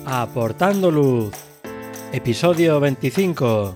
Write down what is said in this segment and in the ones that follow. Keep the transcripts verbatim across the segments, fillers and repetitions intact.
Aportando Luz, episodio veinticinco.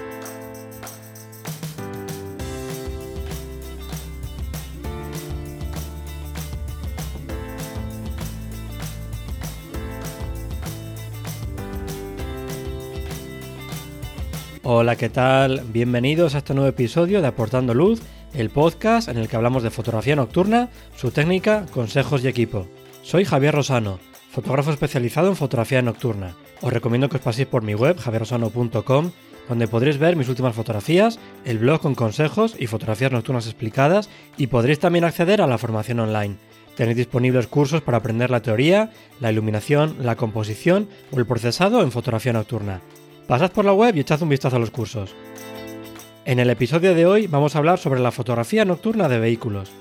Hola, ¿qué tal? Bienvenidos a este nuevo episodio de Aportando Luz, el podcast en el que hablamos de fotografía nocturna, su técnica, consejos y equipo. Soy Javier Rosano, fotógrafo especializado en fotografía nocturna. Os recomiendo que os paséis por mi web, javier rosano punto com, donde podréis ver mis últimas fotografías, el blog con consejos y fotografías nocturnas explicadas, y podréis también acceder a la formación online. Tenéis disponibles cursos para aprender la teoría, la iluminación, la composición o el procesado en fotografía nocturna. Pasad por la web y echad un vistazo a los cursos. En el episodio de hoy vamos a hablar sobre la fotografía nocturna de vehículos.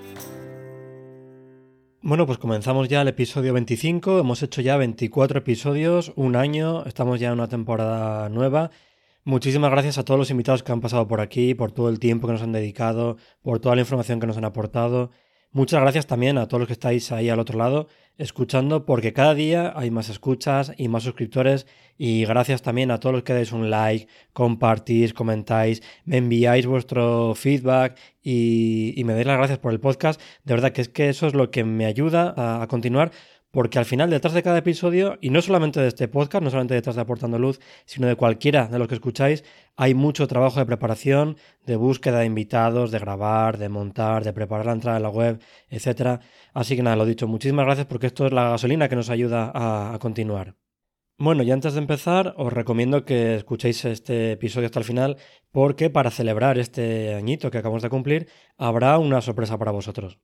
Bueno, pues comenzamos ya el episodio veinticinco, hemos hecho ya veinticuatro episodios, un año, estamos ya en una temporada nueva. Muchísimas gracias a todos los invitados que han pasado por aquí, por todo el tiempo que nos han dedicado, por toda la información que nos han aportado. Muchas gracias también a todos los que estáis ahí al otro lado escuchando, porque cada día hay más escuchas y más suscriptores, y gracias también a todos los que dais un like, compartís, comentáis, me enviáis vuestro feedback y, y me dais las gracias por el podcast. De verdad que es que eso es lo que me ayuda a, a continuar, porque al final detrás de cada episodio, y no solamente de este podcast, no solamente detrás de Aportando Luz, sino de cualquiera de los que escucháis, hay mucho trabajo de preparación, de búsqueda de invitados, de grabar, de montar, de preparar la entrada de la web, etcétera. Así que nada, lo dicho, muchísimas gracias porque esto es la gasolina que nos ayuda a, a continuar. Bueno, y antes de empezar, os recomiendo que escuchéis este episodio hasta el final, porque para celebrar este añito que acabamos de cumplir, habrá una sorpresa para vosotros.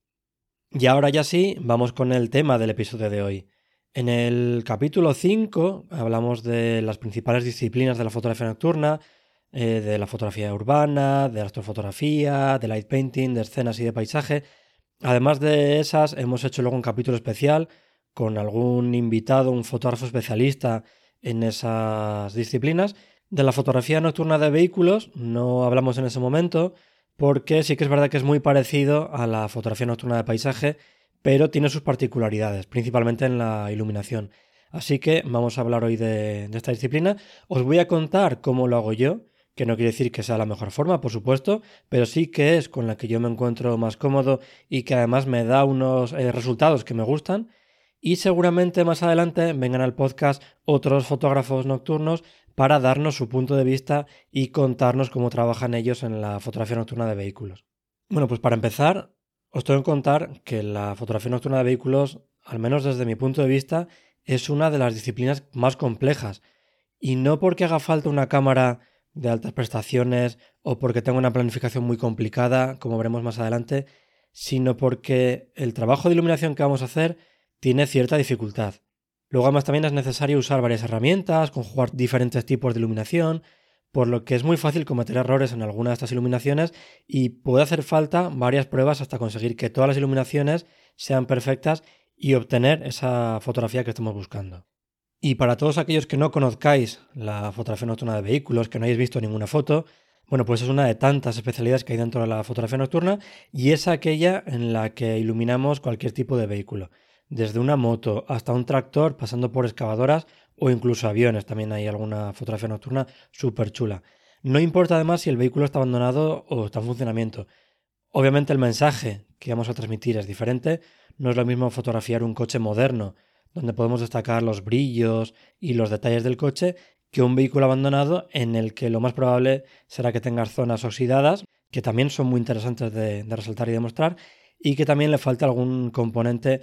Y ahora ya sí, vamos con el tema del episodio de hoy. En el capítulo cinco hablamos de las principales disciplinas de la fotografía nocturna, eh, de la fotografía urbana, de la astrofotografía, de light painting, de escenas y de paisaje. Además de esas, hemos hecho luego un capítulo especial con algún invitado, un fotógrafo especialista en esas disciplinas. De la fotografía nocturna de vehículos no hablamos en ese momento, porque sí que es verdad que es muy parecido a la fotografía nocturna de paisaje, pero tiene sus particularidades, principalmente en la iluminación. Así que vamos a hablar hoy de, de esta disciplina. Os voy a contar cómo lo hago yo, que no quiere decir que sea la mejor forma, por supuesto, pero sí que es con la que yo me encuentro más cómodo y que además me da unos eh, resultados que me gustan. Y seguramente más adelante vengan al podcast otros fotógrafos nocturnos para darnos su punto de vista y contarnos cómo trabajan ellos en la fotografía nocturna de vehículos. Bueno, pues para empezar, os tengo que contar que la fotografía nocturna de vehículos, al menos desde mi punto de vista, es una de las disciplinas más complejas. Y no porque haga falta una cámara de altas prestaciones o porque tenga una planificación muy complicada, como veremos más adelante, sino porque el trabajo de iluminación que vamos a hacer tiene cierta dificultad. Luego además también es necesario usar varias herramientas, conjugar diferentes tipos de iluminación, por lo que es muy fácil cometer errores en alguna de estas iluminaciones y puede hacer falta varias pruebas hasta conseguir que todas las iluminaciones sean perfectas y obtener esa fotografía que estamos buscando. Y para todos aquellos que no conozcáis la fotografía nocturna de vehículos, que no hayáis visto ninguna foto, bueno, pues es una de tantas especialidades que hay dentro de la fotografía nocturna y es aquella en la que iluminamos cualquier tipo de vehículo. Desde una moto hasta un tractor, pasando por excavadoras o incluso aviones. También hay alguna fotografía nocturna súper chula. No importa además si el vehículo está abandonado o está en funcionamiento. Obviamente el mensaje que vamos a transmitir es diferente. No es lo mismo fotografiar un coche moderno, donde podemos destacar los brillos y los detalles del coche, que un vehículo abandonado en el que lo más probable será que tenga zonas oxidadas, que también son muy interesantes de, de resaltar y demostrar, y que también le falta algún componente,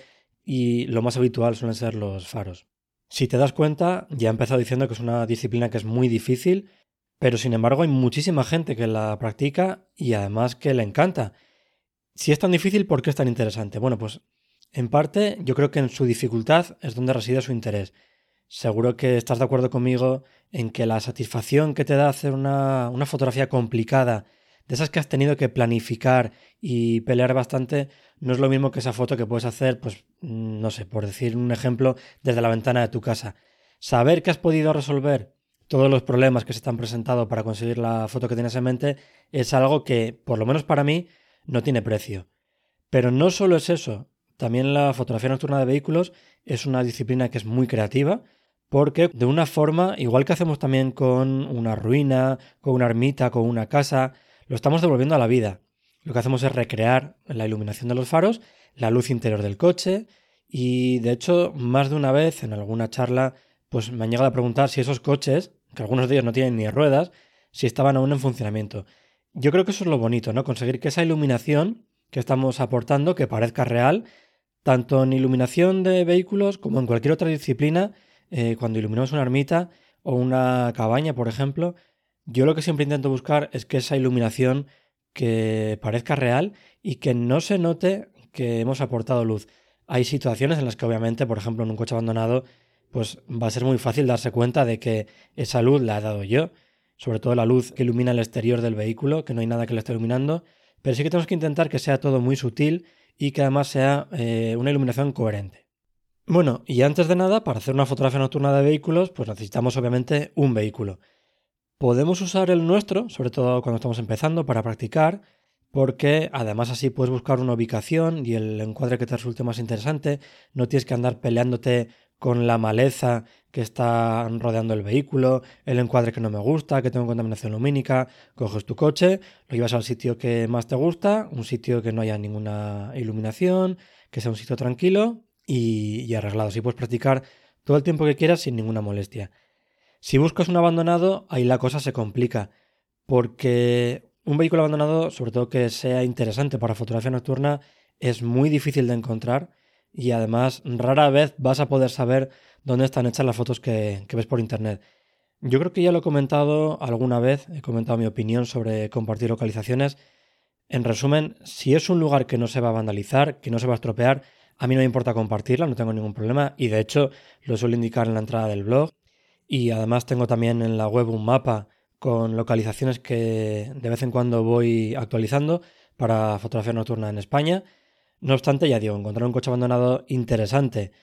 y lo más habitual suelen ser los faros. Si te das cuenta, ya he empezado diciendo que es una disciplina que es muy difícil, pero sin embargo hay muchísima gente que la practica y además que le encanta. Si es tan difícil, ¿por qué es tan interesante? Bueno, pues en parte yo creo que en su dificultad es donde reside su interés. Seguro que estás de acuerdo conmigo en que la satisfacción que te da hacer una, una fotografía complicada, de esas que has tenido que planificar y pelear bastante, no es lo mismo que esa foto que puedes hacer, pues, no sé, por decir un ejemplo, desde la ventana de tu casa. Saber que has podido resolver todos los problemas que se te han presentado para conseguir la foto que tienes en mente es algo que, por lo menos para mí, no tiene precio. Pero no solo es eso, también la fotografía nocturna de vehículos es una disciplina que es muy creativa, porque de una forma, igual que hacemos también con una ruina, con una ermita, con una casa, lo estamos devolviendo a la vida. Lo que hacemos es recrear la iluminación de los faros, la luz interior del coche y, de hecho, más de una vez en alguna charla pues me han llegado a preguntar si esos coches, que algunos de ellos no tienen ni ruedas, si estaban aún en funcionamiento. Yo creo que eso es lo bonito, ¿no? Conseguir que esa iluminación que estamos aportando, que parezca real, tanto en iluminación de vehículos como en cualquier otra disciplina, eh, cuando iluminamos una ermita o una cabaña, por ejemplo, yo lo que siempre intento buscar es que esa iluminación que parezca real y que no se note que hemos aportado luz. Hay situaciones en las que obviamente, por ejemplo, en un coche abandonado, pues va a ser muy fácil darse cuenta de que esa luz la he dado yo, sobre todo la luz que ilumina el exterior del vehículo, que no hay nada que lo esté iluminando, pero sí que tenemos que intentar que sea todo muy sutil y que además sea eh, una iluminación coherente. Bueno, y antes de nada, para hacer una fotografía nocturna de vehículos, pues necesitamos obviamente un vehículo. Podemos usar el nuestro, sobre todo cuando estamos empezando, para practicar, porque además así puedes buscar una ubicación y el encuadre que te resulte más interesante. No tienes que andar peleándote con la maleza que está rodeando el vehículo, el encuadre que no me gusta, que tengo contaminación lumínica. Coges tu coche, lo llevas al sitio que más te gusta, un sitio que no haya ninguna iluminación, que sea un sitio tranquilo y, y arreglado. Así puedes practicar todo el tiempo que quieras sin ninguna molestia. Si buscas un abandonado, ahí la cosa se complica, porque un vehículo abandonado, sobre todo que sea interesante para fotografía nocturna, es muy difícil de encontrar y además rara vez vas a poder saber dónde están hechas las fotos que, que ves por internet. Yo creo que ya lo he comentado alguna vez, he comentado mi opinión sobre compartir localizaciones. En resumen, si es un lugar que no se va a vandalizar, que no se va a estropear, a mí no me importa compartirla, no tengo ningún problema y de hecho lo suelo indicar en la entrada del blog. Y además tengo también en la web un mapa con localizaciones que de vez en cuando voy actualizando para fotografía nocturna en España. No obstante, ya digo, encontrar un coche abandonado interesante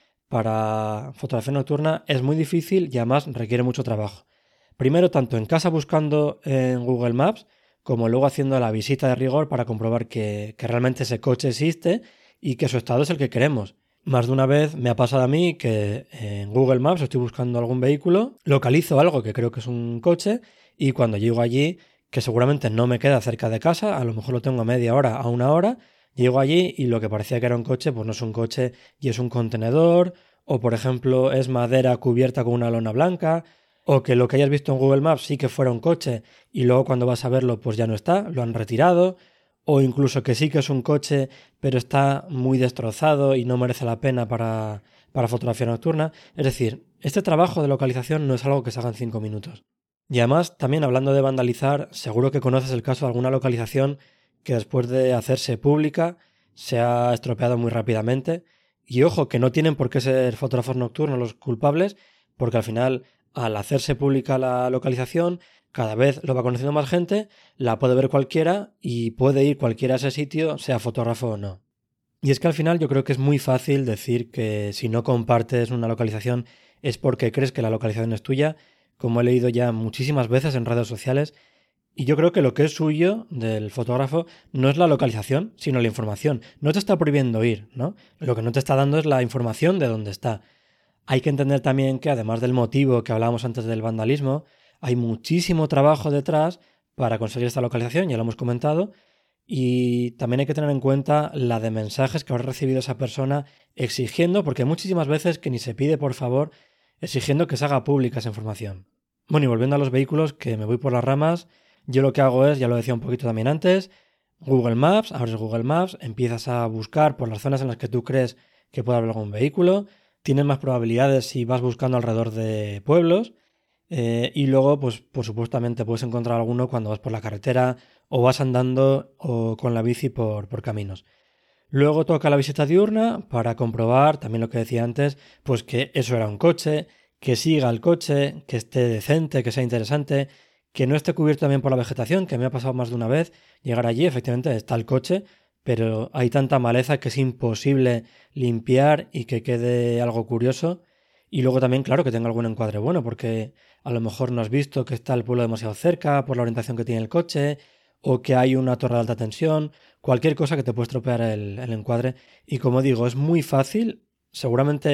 para fotografía nocturna es muy difícil y además requiere mucho trabajo. Primero, tanto en casa buscando en Google Maps, como luego haciendo la visita de rigor para comprobar que, que realmente ese coche existe y que su estado es el que queremos. Más de una vez me ha pasado a mí que en Google Maps estoy buscando algún vehículo, localizo algo que creo que es un coche y cuando llego allí, que seguramente no me queda cerca de casa, a lo mejor lo tengo a media hora, a una hora, llego allí y lo que parecía que era un coche, pues no es un coche y es un contenedor, o por ejemplo es madera cubierta con una lona blanca, o que lo que hayas visto en Google Maps sí que fuera un coche y luego cuando vas a verlo pues ya no está, lo han retirado. O incluso que sí que es un coche, pero está muy destrozado y no merece la pena para, para fotografía nocturna. Es decir, este trabajo de localización no es algo que se haga en cinco minutos. Y además, también hablando de vandalizar, seguro que conoces el caso de alguna localización que después de hacerse pública se ha estropeado muy rápidamente. Y ojo, que no tienen por qué ser fotógrafos nocturnos los culpables, porque al final, al hacerse pública la localización, cada vez lo va conociendo más gente, la puede ver cualquiera y puede ir cualquiera a ese sitio, sea fotógrafo o no. Y es que al final yo creo que es muy fácil decir que si no compartes una localización es porque crees que la localización es tuya, como he leído ya muchísimas veces en redes sociales, y yo creo que lo que es suyo del fotógrafo no es la localización, sino la información. No te está prohibiendo ir, ¿no? Lo que no te está dando es la información de dónde está. Hay que entender también que además del motivo que hablábamos antes del vandalismo, hay muchísimo trabajo detrás para conseguir esta localización, ya lo hemos comentado, y también hay que tener en cuenta la de mensajes que habrá recibido esa persona exigiendo, porque hay muchísimas veces que ni se pide por favor, exigiendo que se haga pública esa información. Bueno, y volviendo a los vehículos, que me voy por las ramas, yo lo que hago es, ya lo decía un poquito también antes, Google Maps, abres Google Maps, empiezas a buscar por las zonas en las que tú crees que puede haber algún vehículo, tienes más probabilidades si vas buscando alrededor de pueblos, Eh, y luego, pues por supuestamente puedes encontrar alguno cuando vas por la carretera o vas andando o con la bici por, por caminos. Luego toca la visita diurna para comprobar, también lo que decía antes, pues que eso era un coche, que siga el coche, que esté decente, que sea interesante, que no esté cubierto también por la vegetación, que me ha pasado más de una vez llegar allí, efectivamente está el coche, pero hay tanta maleza que es imposible limpiar y que quede algo curioso. Y luego también, claro, que tenga algún encuadre bueno, porque a lo mejor no has visto que está el pueblo demasiado cerca por la orientación que tiene el coche, o que hay una torre de alta tensión, cualquier cosa que te puede estropear el, el encuadre. Y como digo, es muy fácil, seguramente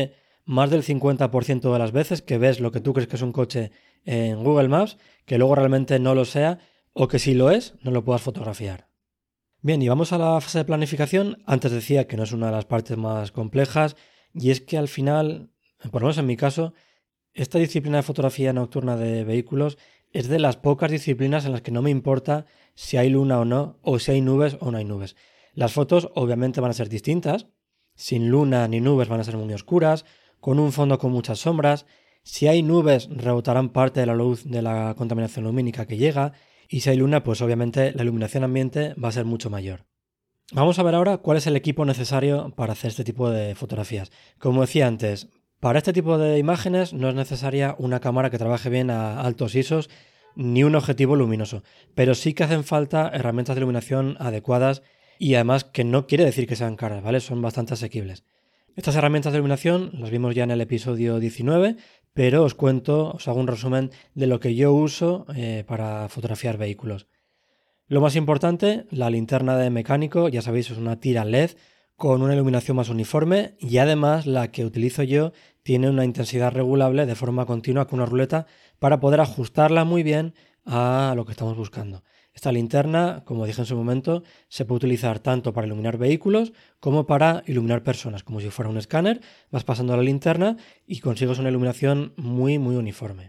más del cincuenta por ciento de las veces que ves lo que tú crees que es un coche en Google Maps, que luego realmente no lo sea, o que si lo es, no lo puedas fotografiar. Bien, y vamos a la fase de planificación. Antes decía que no es una de las partes más complejas, y es que al final, por lo menos en mi caso, esta disciplina de fotografía nocturna de vehículos es de las pocas disciplinas en las que no me importa si hay luna o no, o si hay nubes o no hay nubes. Las fotos obviamente van a ser distintas, sin luna ni nubes van a ser muy oscuras, con un fondo con muchas sombras. Si hay nubes rebotarán parte de la luz de la contaminación lumínica que llega, y si hay luna pues obviamente la iluminación ambiente va a ser mucho mayor. Vamos a ver ahora cuál es el equipo necesario para hacer este tipo de fotografías. Como decía antes, para este tipo de imágenes no es necesaria una cámara que trabaje bien a altos I S Os ni un objetivo luminoso, pero sí que hacen falta herramientas de iluminación adecuadas y además que no quiere decir que sean caras, ¿vale? Son bastante asequibles. Estas herramientas de iluminación las vimos ya en el episodio diecinueve, pero os cuento, os hago un resumen de lo que yo uso eh, para fotografiar vehículos. Lo más importante, la linterna de mecánico, ya sabéis, es una tira L E D con una iluminación más uniforme y además la que utilizo yo tiene una intensidad regulable de forma continua con una ruleta para poder ajustarla muy bien a lo que estamos buscando. Esta linterna, como dije en su momento, se puede utilizar tanto para iluminar vehículos como para iluminar personas, como si fuera un escáner, vas pasando la linterna y consigues una iluminación muy muy uniforme.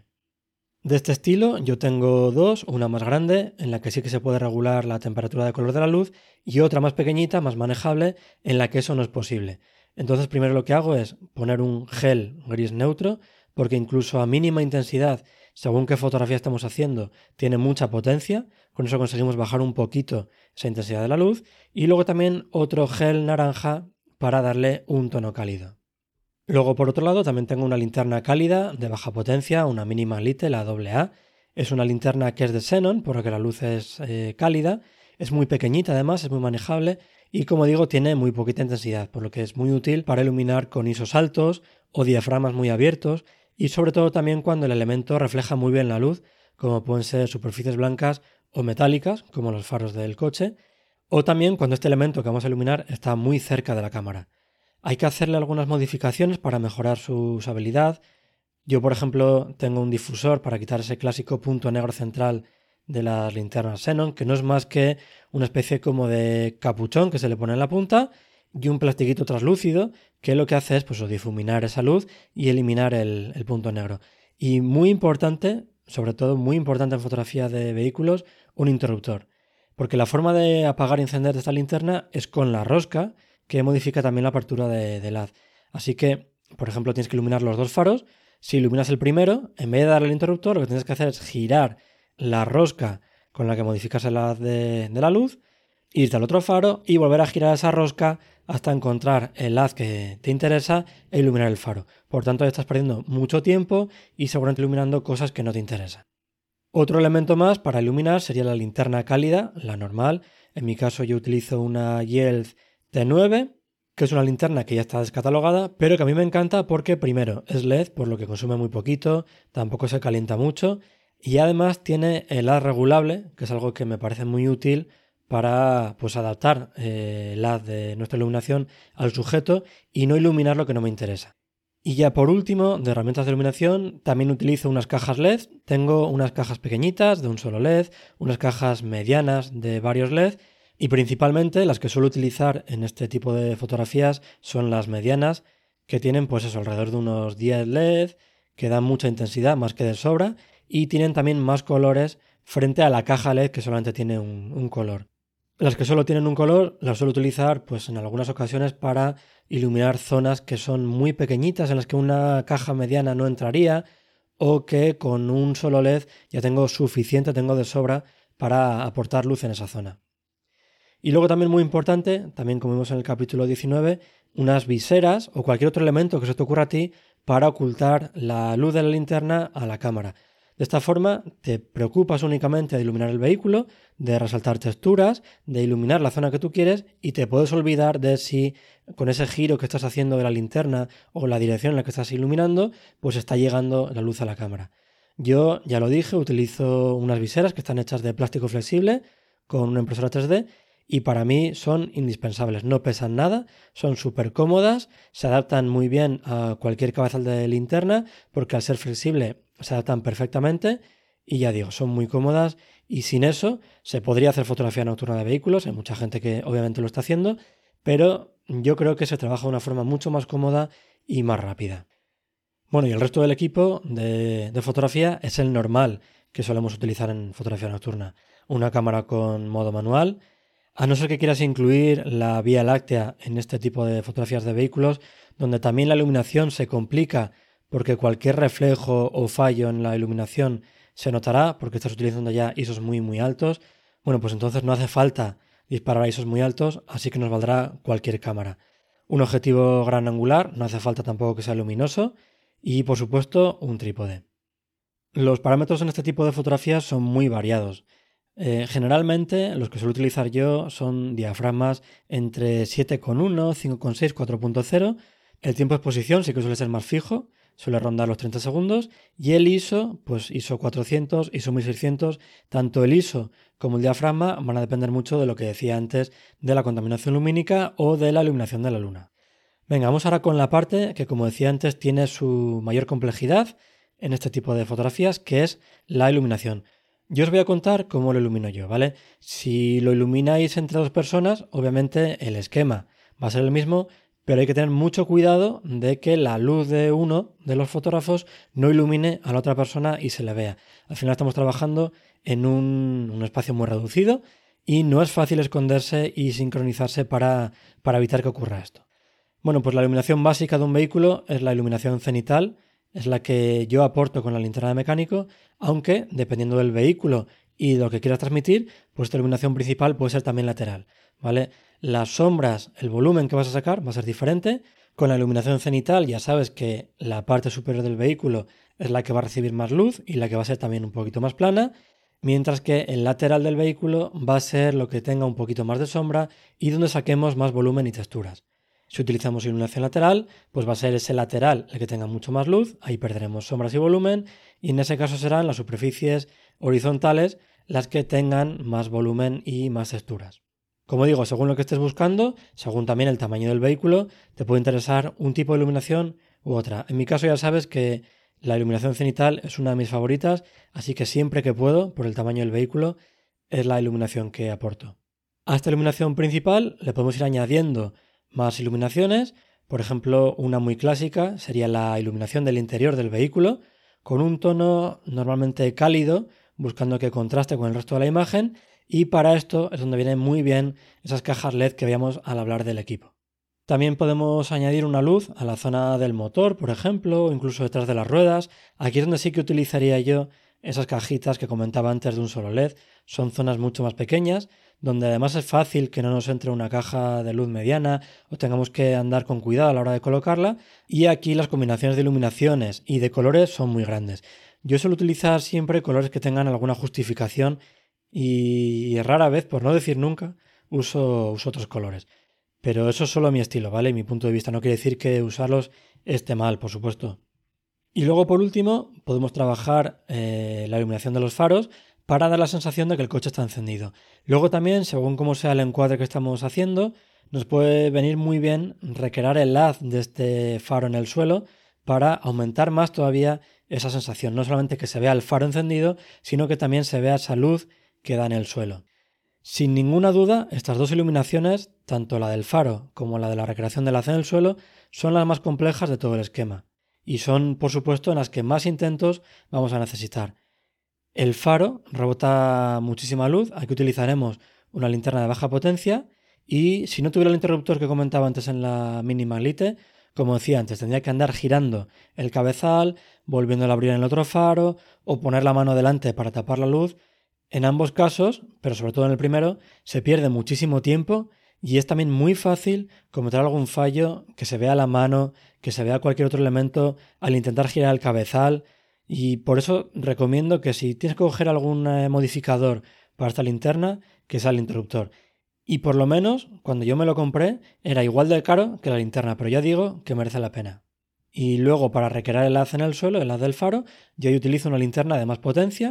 De este estilo yo tengo dos, una más grande en la que sí que se puede regular la temperatura de color de la luz y otra más pequeñita, más manejable, en la que eso no es posible. Entonces primero lo que hago es poner un gel gris neutro porque incluso a mínima intensidad, según qué fotografía estamos haciendo, tiene mucha potencia, con eso conseguimos bajar un poquito esa intensidad de la luz y luego también otro gel naranja para darle un tono cálido. Luego, por otro lado, también tengo una linterna cálida de baja potencia, una Minimal Lite, la doble A. Es una linterna que es de xenón, por lo que la luz es eh, cálida. Es muy pequeñita además, es muy manejable y, como digo, tiene muy poquita intensidad, por lo que es muy útil para iluminar con I S Os altos o diafragmas muy abiertos y sobre todo también cuando el elemento refleja muy bien la luz, como pueden ser superficies blancas o metálicas, como los faros del coche, o también cuando este elemento que vamos a iluminar está muy cerca de la cámara. Hay que hacerle algunas modificaciones para mejorar su usabilidad. Yo, por ejemplo, tengo un difusor para quitar ese clásico punto negro central de las linternas xenón, que no es más que una especie como de capuchón que se le pone en la punta y un plastiquito translúcido que lo que hace es pues, difuminar esa luz y eliminar el, el punto negro. Y muy importante, sobre todo muy importante en fotografía de vehículos, un interruptor. Porque la forma de apagar y encender de esta linterna es con la rosca, que modifica también la apertura de, de L A D. Así que, por ejemplo, tienes que iluminar los dos faros. Si iluminas el primero, en vez de darle al interruptor, lo que tienes que hacer es girar la rosca con la que modificas el haz de, de la luz, irte al otro faro y volver a girar esa rosca hasta encontrar el haz que te interesa e iluminar el faro. Por tanto, estás perdiendo mucho tiempo y seguramente iluminando cosas que no te interesan. Otro elemento más para iluminar sería la linterna cálida, la normal. En mi caso yo utilizo una Yelz T nueve, que es una linterna que ya está descatalogada, pero que a mí me encanta porque primero es L E D, por lo que consume muy poquito, tampoco se calienta mucho y además tiene el haz regulable, que es algo que me parece muy útil para pues, adaptar eh, el haz de nuestra iluminación al sujeto y no iluminar lo que no me interesa. Y ya por último, de herramientas de iluminación, también utilizo unas cajas L E D. Tengo unas cajas pequeñitas de un solo L E D, unas cajas medianas de varios L E D y principalmente las que suelo utilizar en este tipo de fotografías son las medianas, que tienen pues eso, alrededor de unos diez L E D, que dan mucha intensidad más que de sobra y tienen también más colores frente a la caja L E D que solamente tiene un, un color. Las que solo tienen un color las suelo utilizar pues en algunas ocasiones para iluminar zonas que son muy pequeñitas en las que una caja mediana no entraría o que con un solo L E D ya tengo suficiente, tengo de sobra para aportar luz en esa zona. Y luego también muy importante, también como vimos en el capítulo diecinueve, unas viseras o cualquier otro elemento que se te ocurra a ti para ocultar la luz de la linterna a la cámara. De esta forma te preocupas únicamente de iluminar el vehículo, de resaltar texturas, de iluminar la zona que tú quieres y te puedes olvidar de si con ese giro que estás haciendo de la linterna o la dirección en la que estás iluminando, pues está llegando la luz a la cámara. Yo, ya lo dije, utilizo unas viseras que están hechas de plástico flexible con una impresora tres D y para mí son indispensables. No pesan nada, son súper cómodas, se adaptan muy bien a cualquier cabezal de linterna porque al ser flexible se adaptan perfectamente y ya digo, son muy cómodas y sin eso se podría hacer fotografía nocturna de vehículos. Hay mucha gente que obviamente lo está haciendo, pero yo creo que se trabaja de una forma mucho más cómoda y más rápida. Bueno, y el resto del equipo de, de fotografía es el normal que solemos utilizar en fotografía nocturna. Una cámara con modo manual, a no ser que quieras incluir la Vía Láctea en este tipo de fotografías de vehículos, donde también la iluminación se complica porque cualquier reflejo o fallo en la iluminación se notará porque estás utilizando ya I S Os muy muy altos. Bueno, pues entonces no hace falta disparar a I S Os muy altos, así que nos valdrá cualquier cámara. Un objetivo gran angular, no hace falta tampoco que sea luminoso, y por supuesto un trípode. Los parámetros en este tipo de fotografías son muy variados. Eh, generalmente los que suelo utilizar yo son diafragmas entre siete coma uno, cinco coma seis, cuatro punto cero. El tiempo de exposición sí que suele ser más fijo, suele rondar los treinta segundos, y el I S O, pues I S O cuatrocientos, I S O mil seiscientos, tanto el I S O como el diafragma van a depender mucho de lo que decía antes de la contaminación lumínica o de la iluminación de la luna. Venga, vamos ahora con la parte que, como decía antes, tiene su mayor complejidad en este tipo de fotografías, que es la iluminación. Yo os voy a contar cómo lo ilumino yo, ¿vale? Si lo ilumináis entre dos personas, obviamente el esquema va a ser el mismo, pero hay que tener mucho cuidado de que la luz de uno de los fotógrafos no ilumine a la otra persona y se le vea. Al final estamos trabajando en un, un espacio muy reducido y no es fácil esconderse y sincronizarse para, para evitar que ocurra esto. Bueno, pues la iluminación básica de un vehículo es la iluminación cenital, es la que yo aporto con la linterna de mecánico, aunque dependiendo del vehículo y de lo que quieras transmitir, pues tu iluminación principal puede ser también lateral, ¿vale? Las sombras, el volumen que vas a sacar va a ser diferente. Con la iluminación cenital ya sabes que la parte superior del vehículo es la que va a recibir más luz y la que va a ser también un poquito más plana, mientras que el lateral del vehículo va a ser lo que tenga un poquito más de sombra y donde saquemos más volumen y texturas. Si utilizamos iluminación lateral, pues va a ser ese lateral el que tenga mucho más luz, ahí perderemos sombras y volumen, y en ese caso serán las superficies horizontales las que tengan más volumen y más texturas. Como digo, según lo que estés buscando, según también el tamaño del vehículo, te puede interesar un tipo de iluminación u otra. En mi caso ya sabes que la iluminación cenital es una de mis favoritas, así que siempre que puedo, por el tamaño del vehículo, es la iluminación que aporto. A esta iluminación principal le podemos ir añadiendo más iluminaciones. Por ejemplo, una muy clásica sería la iluminación del interior del vehículo, con un tono normalmente cálido, buscando que contraste con el resto de la imagen, y para esto es donde vienen muy bien esas cajas L E D que veíamos al hablar del equipo. También podemos añadir una luz a la zona del motor, por ejemplo, o incluso detrás de las ruedas. Aquí es donde sí que utilizaría yo esas cajitas que comentaba antes de un solo L E D. Son zonas mucho más pequeñas, donde además es fácil que no nos entre una caja de luz mediana o tengamos que andar con cuidado a la hora de colocarla, y aquí las combinaciones de iluminaciones y de colores son muy grandes. Yo suelo utilizar siempre colores que tengan alguna justificación y rara vez, por no decir nunca, uso, uso otros colores. Pero eso es solo mi estilo, ¿vale? Mi punto de vista no quiere decir que usarlos esté mal, por supuesto. Y luego, por último, podemos trabajar eh, la iluminación de los faros para dar la sensación de que el coche está encendido. Luego también, según cómo sea el encuadre que estamos haciendo, nos puede venir muy bien recrear el haz de este faro en el suelo para aumentar más todavía esa sensación. No solamente que se vea el faro encendido, sino que también se vea esa luz que da en el suelo. Sin ninguna duda, estas dos iluminaciones, tanto la del faro como la de la recreación del haz en el suelo, son las más complejas de todo el esquema. Y son, por supuesto, en las que más intentos vamos a necesitar. El faro rebota muchísima luz, aquí utilizaremos una linterna de baja potencia, y si no tuviera el interruptor que comentaba antes en la Mini Maglite, como decía antes, tendría que andar girando el cabezal, volviéndolo a abrir en el otro faro, o poner la mano delante para tapar la luz. En ambos casos, pero sobre todo en el primero, se pierde muchísimo tiempo y es también muy fácil cometer algún fallo, que se vea la mano, que se vea cualquier otro elemento al intentar girar el cabezal, y por eso recomiendo que si tienes que coger algún eh, modificador para esta linterna, que sea el interruptor. Y por lo menos, cuando yo me lo compré, era igual de caro que la linterna, pero ya digo que merece la pena. Y luego, para recrear el haz en el suelo, el haz del faro, yo utilizo una linterna de más potencia,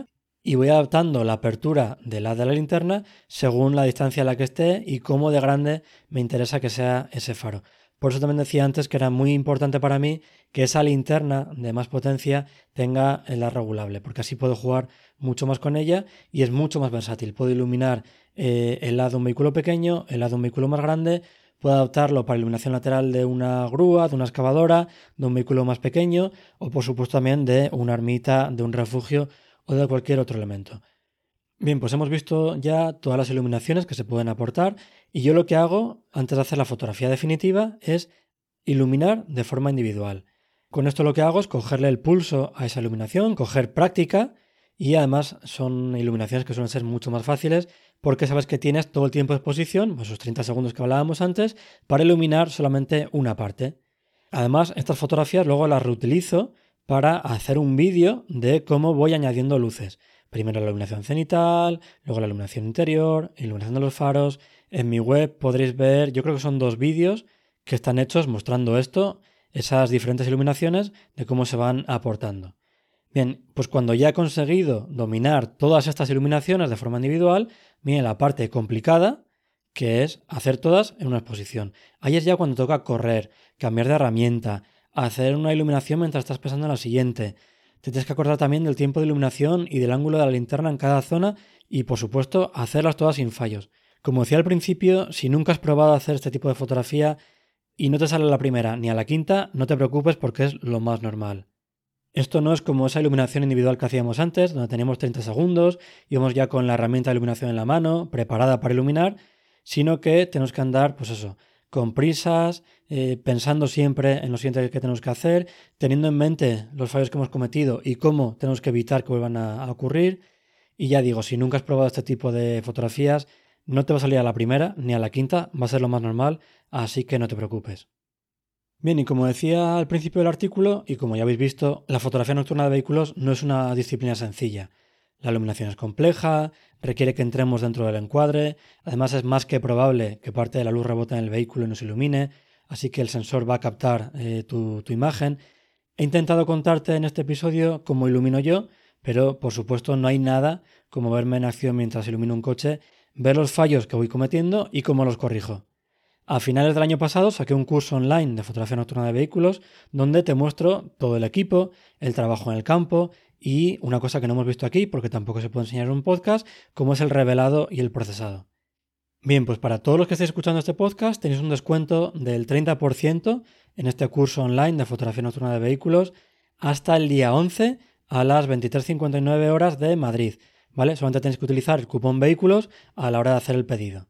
y voy adaptando la apertura del haz de la linterna según la distancia a la que esté y cómo de grande me interesa que sea ese faro. Por eso también decía antes que era muy importante para mí que esa linterna de más potencia tenga el haz regulable, porque así puedo jugar mucho más con ella y es mucho más versátil. Puedo iluminar eh, el haz de un vehículo pequeño, el haz de un vehículo más grande, puedo adaptarlo para iluminación lateral de una grúa, de una excavadora, de un vehículo más pequeño o por supuesto también de una ermita, de un refugio o de cualquier otro elemento. Bien, pues hemos visto ya todas las iluminaciones que se pueden aportar y yo lo que hago antes de hacer la fotografía definitiva es iluminar de forma individual. Con esto lo que hago es cogerle el pulso a esa iluminación, coger práctica y además son iluminaciones que suelen ser mucho más fáciles porque sabes que tienes todo el tiempo de exposición, esos treinta segundos que hablábamos antes, para iluminar solamente una parte. Además, estas fotografías luego las reutilizo para hacer un vídeo de cómo voy añadiendo luces. Primero la iluminación cenital, luego la iluminación interior, iluminación de los faros. En mi web podréis ver, yo creo que son dos vídeos que están hechos mostrando esto, esas diferentes iluminaciones de cómo se van aportando. Bien, pues cuando ya he conseguido dominar todas estas iluminaciones de forma individual, viene la parte complicada, que es hacer todas en una exposición. Ahí es ya cuando toca correr, cambiar de herramienta, hacer una iluminación mientras estás pensando en la siguiente. Te tienes que acordar también del tiempo de iluminación y del ángulo de la linterna en cada zona y, por supuesto, hacerlas todas sin fallos. Como decía al principio, si nunca has probado a hacer este tipo de fotografía y no te sale a la primera ni a la quinta, no te preocupes porque es lo más normal. Esto no es como esa iluminación individual que hacíamos antes, donde teníamos treinta segundos, íbamos ya con la herramienta de iluminación en la mano, preparada para iluminar, sino que tenemos que andar, pues eso, con prisas, eh, pensando siempre en lo siguiente que tenemos que hacer, teniendo en mente los fallos que hemos cometido y cómo tenemos que evitar que vuelvan a, a ocurrir. Y ya digo, si nunca has probado este tipo de fotografías, no te va a salir a la primera ni a la quinta, va a ser lo más normal, así que no te preocupes. Bien, y como decía al principio del artículo, y como ya habéis visto, la fotografía nocturna de vehículos no es una disciplina sencilla. La iluminación es compleja, requiere que entremos dentro del encuadre, además es más que probable que parte de la luz rebote en el vehículo y nos ilumine, así que el sensor va a captar eh, tu, tu imagen. He intentado contarte en este episodio cómo ilumino yo, pero por supuesto no hay nada como verme en acción mientras ilumino un coche, ver los fallos que voy cometiendo y cómo los corrijo. A finales del año pasado saqué un curso online de fotografía nocturna de vehículos donde te muestro todo el equipo, el trabajo en el campo y una cosa que no hemos visto aquí porque tampoco se puede enseñar en un podcast, como es el revelado y el procesado. Bien, pues para todos los que estéis escuchando este podcast tenéis un descuento del treinta por ciento en este curso online de fotografía nocturna de vehículos hasta el día once a las veintitrés cincuenta y nueve horas de Madrid, ¿vale? Solamente tenéis que utilizar el cupón vehículos a la hora de hacer el pedido.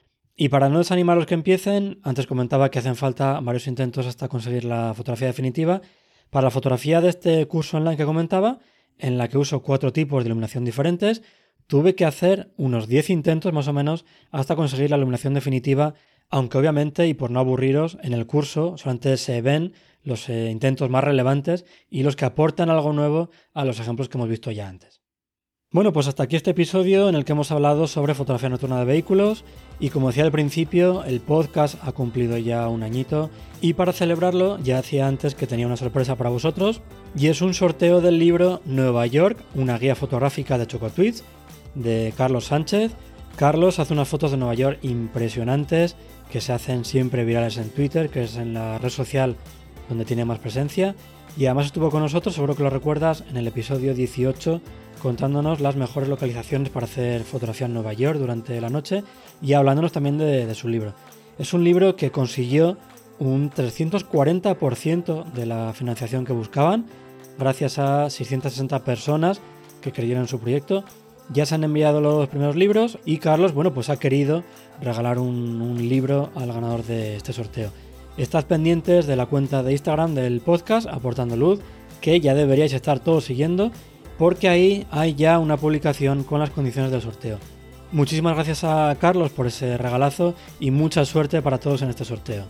Y para no desanimar a los que empiecen, antes comentaba que hacen falta varios intentos hasta conseguir la fotografía definitiva. Para la fotografía de este curso online que comentaba, en la que uso cuatro tipos de iluminación diferentes, tuve que hacer unos diez intentos más o menos hasta conseguir la iluminación definitiva, aunque obviamente, y por no aburriros, en el curso solamente se ven los eh, intentos más relevantes y los que aportan algo nuevo a los ejemplos que hemos visto ya antes. Bueno, pues hasta aquí este episodio en el que hemos hablado sobre fotografía nocturna de vehículos y como decía al principio, el podcast ha cumplido ya un añito y para celebrarlo ya decía antes que tenía una sorpresa para vosotros y es un sorteo del libro Nueva York, una guía fotográfica de Chocotweets de Carlos Sánchez. Carlos hace unas fotos de Nueva York impresionantes que se hacen siempre virales en Twitter, que es en la red social donde tiene más presencia y además estuvo con nosotros, seguro que lo recuerdas, en el episodio dieciocho contándonos las mejores localizaciones para hacer fotografía en Nueva York durante la noche y hablándonos también de, de su libro. Es un libro que consiguió un trescientos cuarenta por ciento de la financiación que buscaban, gracias a seiscientas sesenta personas que creyeron en su proyecto. Ya se han enviado los primeros libros y Carlos, bueno, pues ha querido regalar un, un libro al ganador de este sorteo. Estad pendientes de la cuenta de Instagram del podcast Aportando Luz, que ya deberíais estar todos siguiendo, porque ahí hay ya una publicación con las condiciones del sorteo. Muchísimas gracias a Carlos por ese regalazo y mucha suerte para todos en este sorteo.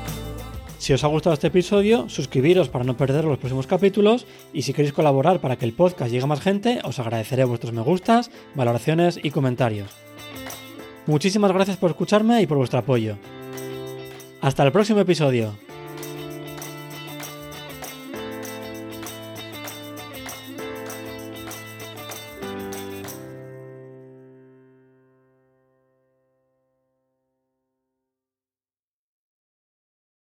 Si os ha gustado este episodio, suscribiros para no perder los próximos capítulos y si queréis colaborar para que el podcast llegue a más gente, os agradeceré vuestros me gustas, valoraciones y comentarios. Muchísimas gracias por escucharme y por vuestro apoyo. Hasta el próximo episodio.